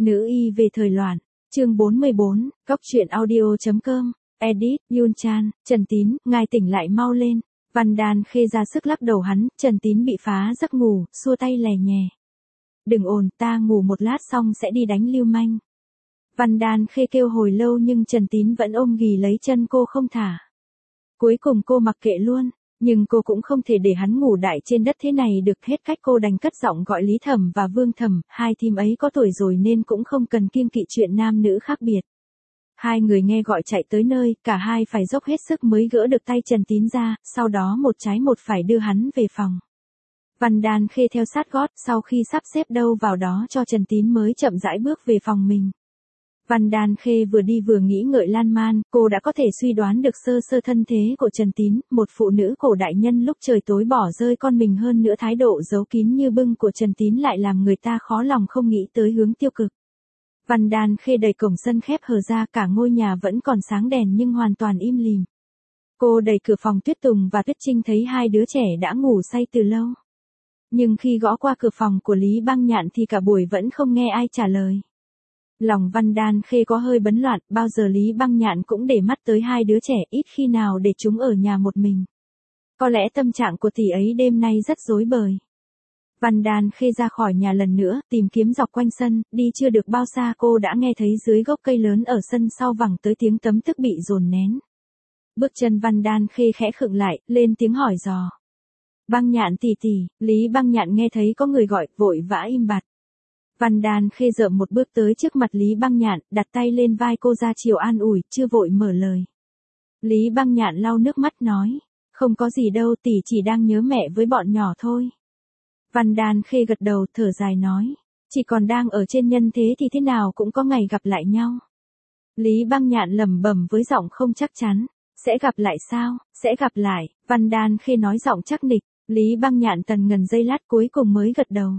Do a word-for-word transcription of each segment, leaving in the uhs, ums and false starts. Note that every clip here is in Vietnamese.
Nữ y về thời loạn, chương bốn mươi bốn, Cóc truyện audio.com, edit, Yun Chan, Trần Tín, ngài tỉnh lại mau lên. Văn Đan Khê ra sức lắc đầu hắn, Trần Tín bị phá giấc ngủ, xua tay lè nhè. Đừng ồn, ta ngủ một lát xong sẽ đi đánh lưu manh. Văn Đan Khê kêu hồi lâu nhưng Trần Tín vẫn ôm ghì lấy chân cô không thả. Cuối cùng cô mặc kệ luôn, nhưng cô cũng không thể để hắn ngủ đại trên đất thế này được, hết cách cô đành cất giọng gọi Lý Thẩm và Vương Thẩm, hai thím ấy có tuổi rồi nên cũng không cần kiêng kỵ chuyện nam nữ khác biệt. Hai người nghe gọi chạy tới nơi, cả hai phải dốc hết sức mới gỡ được tay Trần Tín ra, sau đó một trái một phải đưa hắn về phòng. Văn Đan Khê theo sát gót, sau khi sắp xếp đâu vào đó cho Trần Tín mới chậm rãi bước về phòng mình. Văn Đan Khê vừa đi vừa nghĩ ngợi lan man, cô đã có thể suy đoán được sơ sơ thân thế của Trần Tín, một phụ nữ cổ đại nhân lúc trời tối bỏ rơi con mình, hơn nữa thái độ giấu kín như bưng của Trần Tín lại làm người ta khó lòng không nghĩ tới hướng tiêu cực. Văn Đan Khê đẩy cổng sân khép hờ ra, cả ngôi nhà vẫn còn sáng đèn nhưng hoàn toàn im lìm. Cô đẩy cửa phòng Tuyết Tùng và Tuyết Trinh thấy hai đứa trẻ đã ngủ say từ lâu. Nhưng khi gõ qua cửa phòng của Lý Băng Nhạn thì cả buổi vẫn không nghe ai trả lời. Lòng Văn Đan Khê có hơi bấn loạn, bao giờ Lý Băng Nhạn cũng để mắt tới hai đứa trẻ, ít khi nào để chúng ở nhà một mình. Có lẽ tâm trạng của tỷ ấy đêm nay rất rối bời. Văn Đan Khê ra khỏi nhà lần nữa, tìm kiếm dọc quanh sân, đi chưa được bao xa cô đã nghe thấy dưới gốc cây lớn ở sân sau vẳng tới tiếng tấm thức bị dồn nén. Bước chân Văn Đan Khê khẽ khựng lại, lên tiếng hỏi dò. Băng Nhạn tỷ tỷ, Lý Băng Nhạn nghe thấy có người gọi, vội vã im bặt. Văn Đan Khê dợm một bước tới trước mặt Lý Băng Nhạn, đặt tay lên vai cô ra chiều an ủi, chưa vội mở lời. Lý Băng Nhạn lau nước mắt nói, không có gì đâu, tỷ chỉ đang nhớ mẹ với bọn nhỏ thôi. Văn Đan Khê gật đầu, thở dài nói, chỉ còn đang ở trên nhân thế thì thế nào cũng có ngày gặp lại nhau. Lý Băng Nhạn lẩm bẩm với giọng không chắc chắn, sẽ gặp lại sao, sẽ gặp lại. Văn Đan Khê nói giọng chắc nịch, Lý Băng Nhạn tần ngần giây lát cuối cùng mới gật đầu.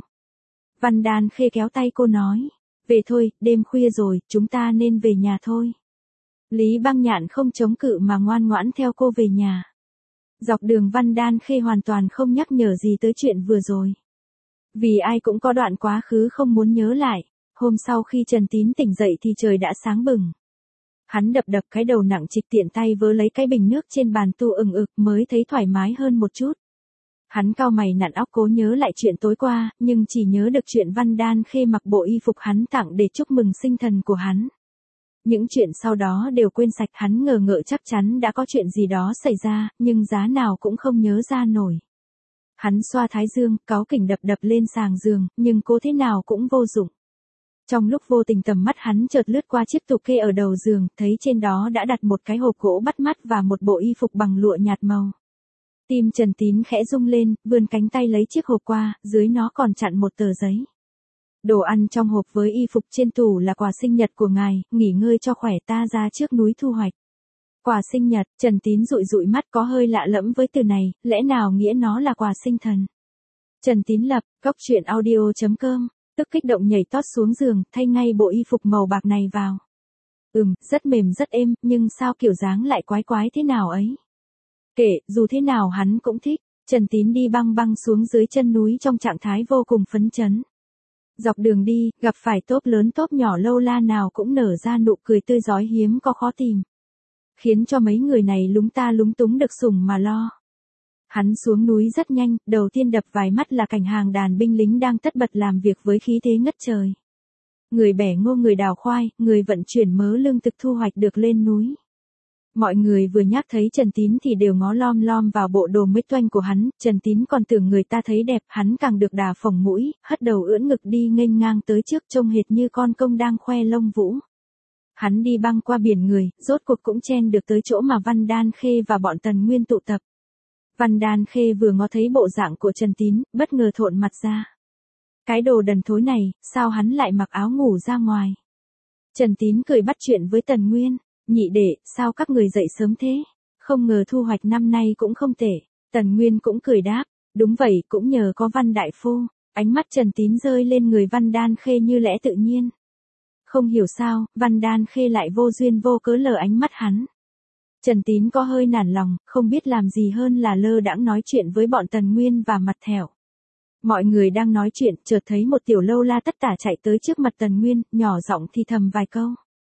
Văn Đan Khê kéo tay cô nói, về thôi, đêm khuya rồi, chúng ta nên về nhà thôi. Lý Băng Nhạn không chống cự mà ngoan ngoãn theo cô về nhà. Dọc đường Văn Đan Khê hoàn toàn không nhắc nhở gì tới chuyện vừa rồi. Vì ai cũng có đoạn quá khứ không muốn nhớ lại. Hôm sau khi Trần Tín tỉnh dậy thì trời đã sáng bừng. Hắn đập đập cái đầu nặng trịch, tiện tay vớ lấy cái bình nước trên bàn tu ừng ực mới thấy thoải mái hơn một chút. Hắn cau mày nặn óc cố nhớ lại chuyện tối qua, nhưng chỉ nhớ được chuyện Văn Đan Khê mặc bộ y phục hắn tặng để chúc mừng sinh thần của hắn. Những chuyện sau đó đều quên sạch, hắn ngờ ngợ chắc chắn đã có chuyện gì đó xảy ra, nhưng giá nào cũng không nhớ ra nổi. Hắn xoa thái dương, cáu kỉnh đập đập lên sàng giường, nhưng cố thế nào cũng vô dụng. Trong lúc vô tình tầm mắt hắn chợt lướt qua chiếc tủ kê ở đầu giường, thấy trên đó đã đặt một cái hộp gỗ bắt mắt và một bộ y phục bằng lụa nhạt màu. Tim Trần Tín khẽ rung lên, vươn cánh tay lấy chiếc hộp qua, dưới nó còn chặn một tờ giấy. Đồ ăn trong hộp với y phục trên tủ là quà sinh nhật của ngài, nghỉ ngơi cho khỏe, ta ra trước núi thu hoạch. Quà sinh nhật, Trần Tín dụi dụi mắt, có hơi lạ lẫm với từ này, lẽ nào nghĩa nó là quà sinh thần. Trần Tín lập, Cóc truyện audio.com, tức kích động nhảy tót xuống giường, thay ngay bộ y phục màu bạc này vào. Ừm, rất mềm rất êm, nhưng sao kiểu dáng lại quái quái thế nào ấy. Kệ, dù thế nào hắn cũng thích. Trần Tín đi băng băng xuống dưới chân núi trong trạng thái vô cùng phấn chấn. Dọc đường đi, gặp phải tốp lớn tốp nhỏ lâu la nào cũng nở ra nụ cười tươi rói hiếm có khó tìm. Khiến cho mấy người này lúng ta lúng túng được sủng mà lo. Hắn xuống núi rất nhanh, đầu tiên đập vài mắt là cảnh hàng đàn binh lính đang tất bật làm việc với khí thế ngất trời. Người bẻ ngô, người đào khoai, người vận chuyển mớ lương thực thu hoạch được lên núi. Mọi người vừa nhắc thấy Trần Tín thì đều ngó lom lom vào bộ đồ mới toanh của hắn, Trần Tín còn tưởng người ta thấy đẹp, hắn càng được đà phồng mũi, hất đầu ưỡn ngực đi nghênh ngang tới trước, trông hệt như con công đang khoe lông vũ. Hắn đi băng qua biển người, rốt cuộc cũng chen được tới chỗ mà Văn Đan Khê và bọn Tần Nguyên tụ tập. Văn Đan Khê vừa ngó thấy bộ dạng của Trần Tín, bất ngờ thộn mặt ra. Cái đồ đần thối này, sao hắn lại mặc áo ngủ ra ngoài? Trần Tín cười bắt chuyện với Tần Nguyên. Nhị đệ, sao các người dậy sớm thế? Không ngờ thu hoạch năm nay cũng không tệ. Tần Nguyên cũng cười đáp, đúng vậy, cũng nhờ có Văn đại phu. Ánh mắt Trần Tín rơi lên người Văn Đan Khê như lẽ tự nhiên. Không hiểu sao, Văn Đan Khê lại vô duyên vô cớ lờ ánh mắt hắn. Trần Tín có hơi nản lòng, không biết làm gì hơn là lơ đãng nói chuyện với bọn Tần Nguyên và mặt thẻo. Mọi người đang nói chuyện, chợt thấy một tiểu lâu la tất tả chạy tới trước mặt Tần Nguyên, nhỏ giọng thì thầm vài câu.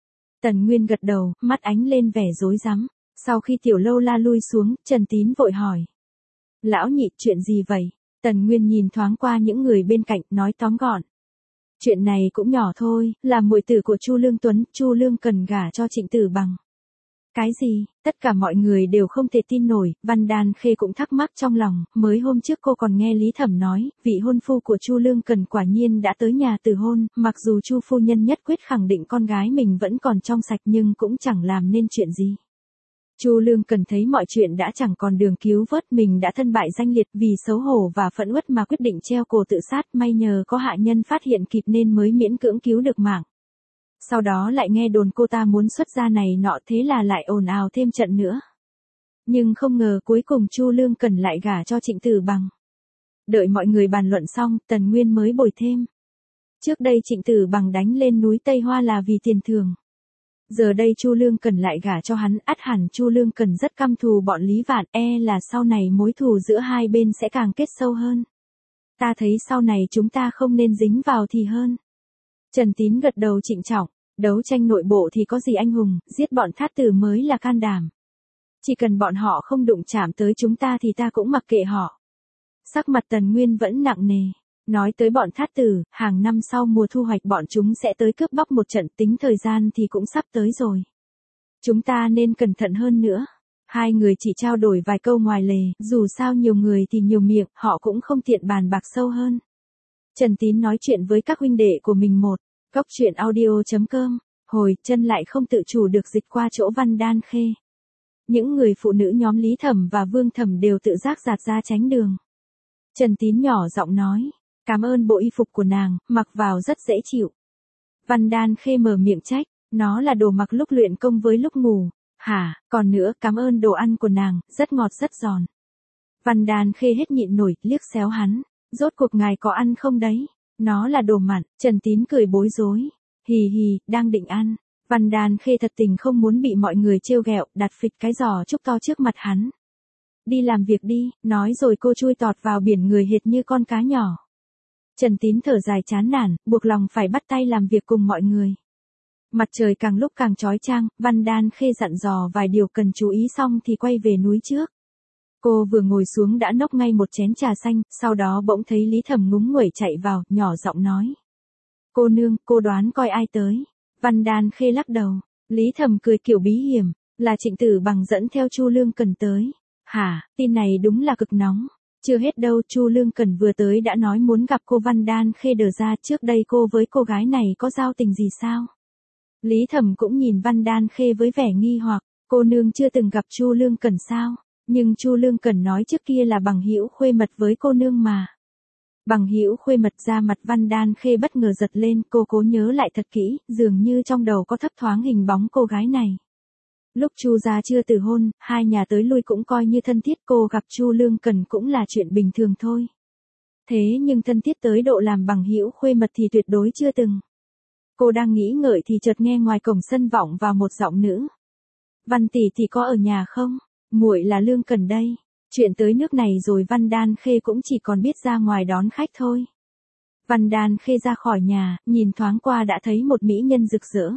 Tần Nguyên gật đầu, mắt ánh lên vẻ rối rắm. Sau khi tiểu lâu la lui xuống, Trần Tín vội hỏi. Lão nhị, chuyện gì vậy? Tần Nguyên nhìn thoáng qua những người bên cạnh, nói tóm gọn. Chuyện này cũng nhỏ thôi, là muội tử của Chu Lương Tuấn, Chu Lương Cần gả cho Trịnh Tử Bằng. Cái gì? Tất cả mọi người đều không thể tin nổi, Văn Đan Khê cũng thắc mắc trong lòng, mới hôm trước cô còn nghe Lý Thẩm nói, vị hôn phu của Chu Lương Cần quả nhiên đã tới nhà từ hôn, mặc dù Chu phu nhân nhất quyết khẳng định con gái mình vẫn còn trong sạch nhưng cũng chẳng làm nên chuyện gì. Chu Lương Cần thấy mọi chuyện đã chẳng còn đường cứu vớt, mình đã thân bại danh liệt, vì xấu hổ và phẫn uất mà quyết định treo cổ tự sát, may nhờ có hạ nhân phát hiện kịp nên mới miễn cưỡng cứu được mạng. Sau đó lại nghe đồn cô ta muốn xuất gia này nọ, thế là lại ồn ào thêm trận nữa. Nhưng không ngờ cuối cùng Chu Lương Cần lại gả cho Trịnh Tử Bằng. Đợi mọi người bàn luận xong, Tần Nguyên mới bồi thêm. Trước đây Trịnh Tử Bằng đánh lên núi Tây Hoa là vì tiền thưởng. Giờ đây Chu Lương Cần lại gả cho hắn, ắt hẳn Chu Lương Cần rất căm thù bọn Lý Vạn, e là sau này mối thù giữa hai bên sẽ càng kết sâu hơn. Ta thấy sau này chúng ta không nên dính vào thì hơn. Trần Tín gật đầu trịnh trọng, đấu tranh nội bộ thì có gì anh hùng, giết bọn thát tử mới là can đảm. Chỉ cần bọn họ không đụng chạm tới chúng ta thì ta cũng mặc kệ họ. Sắc mặt Tần Nguyên vẫn nặng nề. Nói tới bọn thát tử, hàng năm sau mùa thu hoạch bọn chúng sẽ tới cướp bóc một trận, tính thời gian thì cũng sắp tới rồi. Chúng ta nên cẩn thận hơn nữa. Hai người chỉ trao đổi vài câu ngoài lề, dù sao nhiều người thì nhiều miệng, họ cũng không tiện bàn bạc sâu hơn. Trần Tín nói chuyện với các huynh đệ của mình một, góc truyện audio chấm com, hồi chân lại không tự chủ được dịch qua chỗ Văn Đan Khê. Những người phụ nữ nhóm Lý Thẩm và Vương Thẩm đều tự giác giạt ra tránh đường. Trần Tín nhỏ giọng nói. Cảm ơn bộ y phục của nàng, mặc vào rất dễ chịu. Văn Đan Khê mở miệng trách, nó là đồ mặc lúc luyện công với lúc ngủ. Hả, còn nữa, cảm ơn đồ ăn của nàng, rất ngọt rất giòn. Văn Đan Khê hết nhịn nổi, liếc xéo hắn. Rốt cuộc ngài có ăn không đấy? Nó là đồ mặn, Trần Tín cười bối rối. Hì hì, đang định ăn. Văn Đan Khê thật tình không muốn bị mọi người trêu ghẹo, đặt phịch cái giò trúc to trước mặt hắn. Đi làm việc đi, nói rồi cô chui tọt vào biển người hệt như con cá nhỏ. Trần Tín thở dài chán nản, buộc lòng phải bắt tay làm việc cùng mọi người. Mặt trời càng lúc càng chói chang, Văn Đan Khê dặn dò vài điều cần chú ý xong thì quay về núi trước. Cô vừa ngồi xuống đã nốc ngay một chén trà xanh, sau đó bỗng thấy Lý Thẩm ngúng nguẩy chạy vào, nhỏ giọng nói. Cô nương, cô đoán coi ai tới. Văn Đan Khê lắc đầu. Lý Thẩm cười kiểu bí hiểm, là Trịnh Tử Bằng dẫn theo Chu Lương Cần tới. Hả, tin này đúng là cực nóng. Chưa hết đâu, Chu Lương Cần vừa tới đã nói muốn gặp cô. Văn Đan Khê đờ ra, trước đây cô với cô gái này có giao tình gì sao? Lý Thẩm cũng nhìn Văn Đan Khê với vẻ nghi hoặc, cô nương chưa từng gặp Chu Lương Cần sao? Nhưng Chu Lương Cần nói trước kia là bằng hữu khuê mật với cô nương mà. Bằng hữu khuê mật, ra mặt Văn Đan Khê bất ngờ giật lên, cô cố nhớ lại thật kỹ, dường như trong đầu có thấp thoáng hình bóng cô gái này. Lúc Chu gia chưa từ hôn, hai nhà tới lui cũng coi như thân thiết, cô gặp Chu Lương Cần cũng là chuyện bình thường thôi. Thế nhưng thân thiết tới độ làm bằng hữu khuê mật thì tuyệt đối chưa từng. Cô đang nghĩ ngợi thì chợt nghe ngoài cổng sân vọng vào một giọng nữ. Văn tỷ tỷ có ở nhà không? Muội là Lương Cần đây. Chuyện tới nước này rồi Văn Đan Khê cũng chỉ còn biết ra ngoài đón khách thôi. Văn Đan Khê ra khỏi nhà, nhìn thoáng qua đã thấy một mỹ nhân rực rỡ.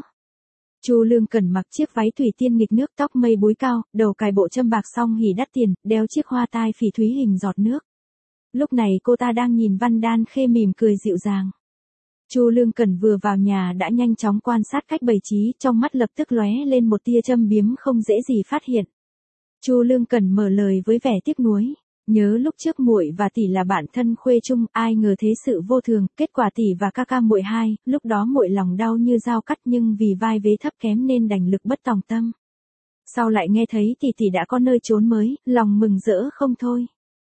Chu Lương Cần mặc chiếc váy thủy tiên nghịch nước, tóc mây búi cao, đầu cài bộ châm bạc song hỉ đắt tiền, đeo chiếc hoa tai phỉ thúy hình giọt nước. Lúc này cô ta đang nhìn Văn Đan Khê mỉm cười dịu dàng. Chu Lương Cần vừa vào nhà đã nhanh chóng quan sát cách bày trí, trong mắt lập tức lóe lên một tia châm biếm không dễ gì phát hiện. Chu Lương Cần mở lời với vẻ tiếc nuối, nhớ lúc trước muội và tỷ là bạn thân khuê chung, ai ngờ thế sự vô thường, kết quả tỷ và ca ca muội hai, lúc đó muội lòng đau như dao cắt nhưng vì vai vế thấp kém nên đành lực bất tòng tâm. Sau lại nghe thấy tỷ tỷ đã có nơi trốn mới, lòng mừng rỡ không thôi.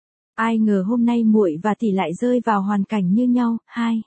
Ai ngờ hôm nay muội và tỷ lại rơi vào hoàn cảnh như nhau, hai.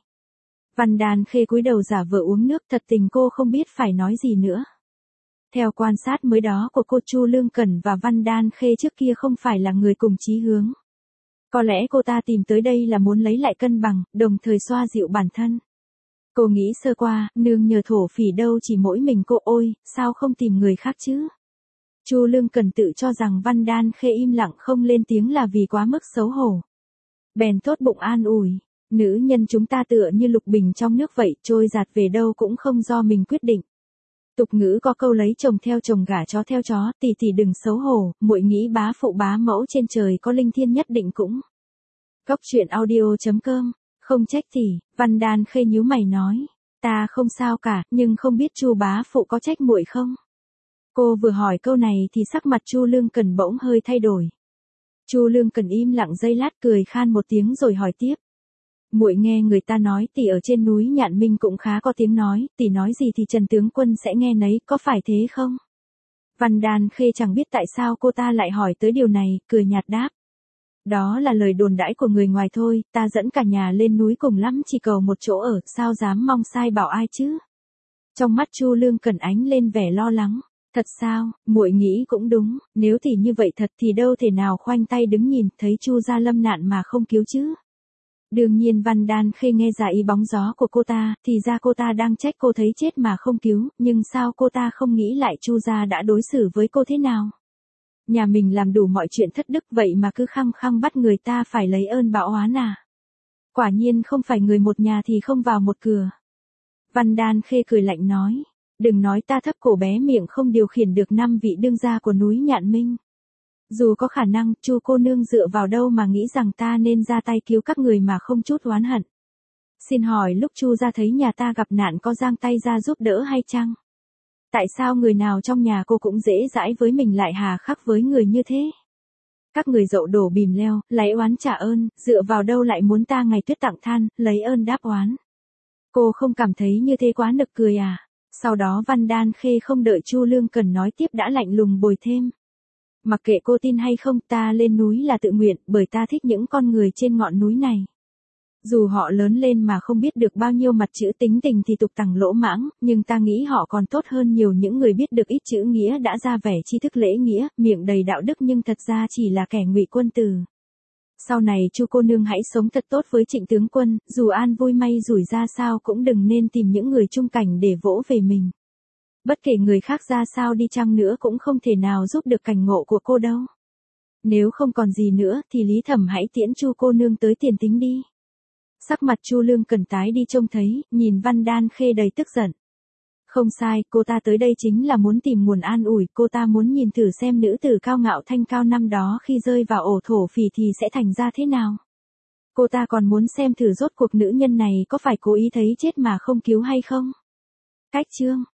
Văn Đan Khê cúi đầu giả vờ uống nước, thật tình cô không biết phải nói gì nữa. Theo quan sát mới đó của cô, Chu Lương Cần và Văn Đan Khê trước kia không phải là người cùng chí hướng. Có lẽ cô ta tìm tới đây là muốn lấy lại cân bằng, đồng thời xoa dịu bản thân. Cô nghĩ sơ qua, nương nhờ thổ phỉ đâu chỉ mỗi mình cô, ôi, sao không tìm người khác chứ? Chu Lương Cần tự cho rằng Văn Đan Khê im lặng không lên tiếng là vì quá mức xấu hổ. Bèn tốt bụng an ủi, nữ nhân chúng ta tựa như lục bình trong nước vậy, trôi giạt về đâu cũng không do mình quyết định. Tục ngữ có câu lấy chồng theo chồng gả chó theo chó, tỷ tỷ đừng xấu hổ, muội nghĩ bá phụ bá mẫu trên trời có linh thiêng nhất định cũng. Cóc truyện audio chấm com, không trách tỷ, Văn Đan Khê nhíu mày nói, ta không sao cả, nhưng không biết Chu bá phụ có trách muội không? Cô vừa hỏi câu này thì sắc mặt Chu Lương Cần bỗng hơi thay đổi. Chu Lương Cần im lặng giây lát cười khan một tiếng rồi hỏi tiếp. Muội nghe người ta nói tỷ ở trên núi Nhạn Minh cũng khá có tiếng nói, tỷ nói gì thì Trần tướng quân sẽ nghe nấy, có phải thế không? Văn Đan Khê chẳng biết tại sao cô ta lại hỏi tới điều này, cười nhạt đáp. Đó là lời đồn đãi của người ngoài thôi, ta dẫn cả nhà lên núi cùng lắm chỉ cầu một chỗ ở, sao dám mong sai bảo ai chứ? Trong mắt Chu Lương Cần ánh lên vẻ lo lắng. Thật sao, muội nghĩ cũng đúng, nếu tỷ như vậy thật thì đâu thể nào khoanh tay đứng nhìn, thấy Chu gia lâm nạn mà không cứu chứ. Đương nhiên Văn Đan Khê nghe ra ý bóng gió của cô ta, thì ra cô ta đang trách cô thấy chết mà không cứu, nhưng sao cô ta không nghĩ lại Chu gia đã đối xử với cô thế nào? Nhà mình làm đủ mọi chuyện thất đức vậy mà cứ khăng khăng bắt người ta phải lấy ơn báo oán à? Quả nhiên không phải người một nhà thì không vào một cửa. Văn Đan Khê cười lạnh nói, đừng nói ta thấp cổ bé miệng không điều khiển được năm vị đương gia của núi Nhạn Minh. Dù có khả năng, Chu cô nương dựa vào đâu mà nghĩ rằng ta nên ra tay cứu các người mà không chút oán hận. Xin hỏi lúc Chu gia thấy nhà ta gặp nạn có giang tay ra giúp đỡ hay chăng? Tại sao người nào trong nhà cô cũng dễ dãi với mình lại hà khắc với người như thế? Các người dậu đổ bìm leo, lấy oán trả ơn, dựa vào đâu lại muốn ta ngày tuyết tặng than, lấy ơn đáp oán? Cô không cảm thấy như thế quá nực cười à? Sau đó Văn Đan Khê không đợi Chu Lương Cần nói tiếp đã lạnh lùng bồi thêm. Mặc kệ cô tin hay không, ta lên núi là tự nguyện, bởi ta thích những con người trên ngọn núi này. Dù họ lớn lên mà không biết được bao nhiêu mặt chữ tính tình thì tục tằng lỗ mãng, nhưng ta nghĩ họ còn tốt hơn nhiều những người biết được ít chữ nghĩa đã ra vẻ tri thức lễ nghĩa, miệng đầy đạo đức nhưng thật ra chỉ là kẻ ngụy quân tử. Sau này Chu cô nương hãy sống thật tốt với Trịnh tướng quân, dù an vui may rủi ra sao cũng đừng nên tìm những người chung cảnh để vỗ về mình. Bất kể người khác ra sao đi chăng nữa cũng không thể nào giúp được cảnh ngộ của cô đâu. Nếu không còn gì nữa thì Lý Thẩm hãy tiễn Chu cô nương tới tiền tính đi. Sắc mặt Chu Lương Cần tái đi trông thấy, nhìn Văn Đan Khê đầy tức giận. Không sai, cô ta tới đây chính là muốn tìm nguồn an ủi, cô ta muốn nhìn thử xem nữ tử cao ngạo thanh cao năm đó khi rơi vào ổ thổ phỉ thì sẽ thành ra thế nào. Cô ta còn muốn xem thử rốt cuộc nữ nhân này có phải cố ý thấy chết mà không cứu hay không. Cách chương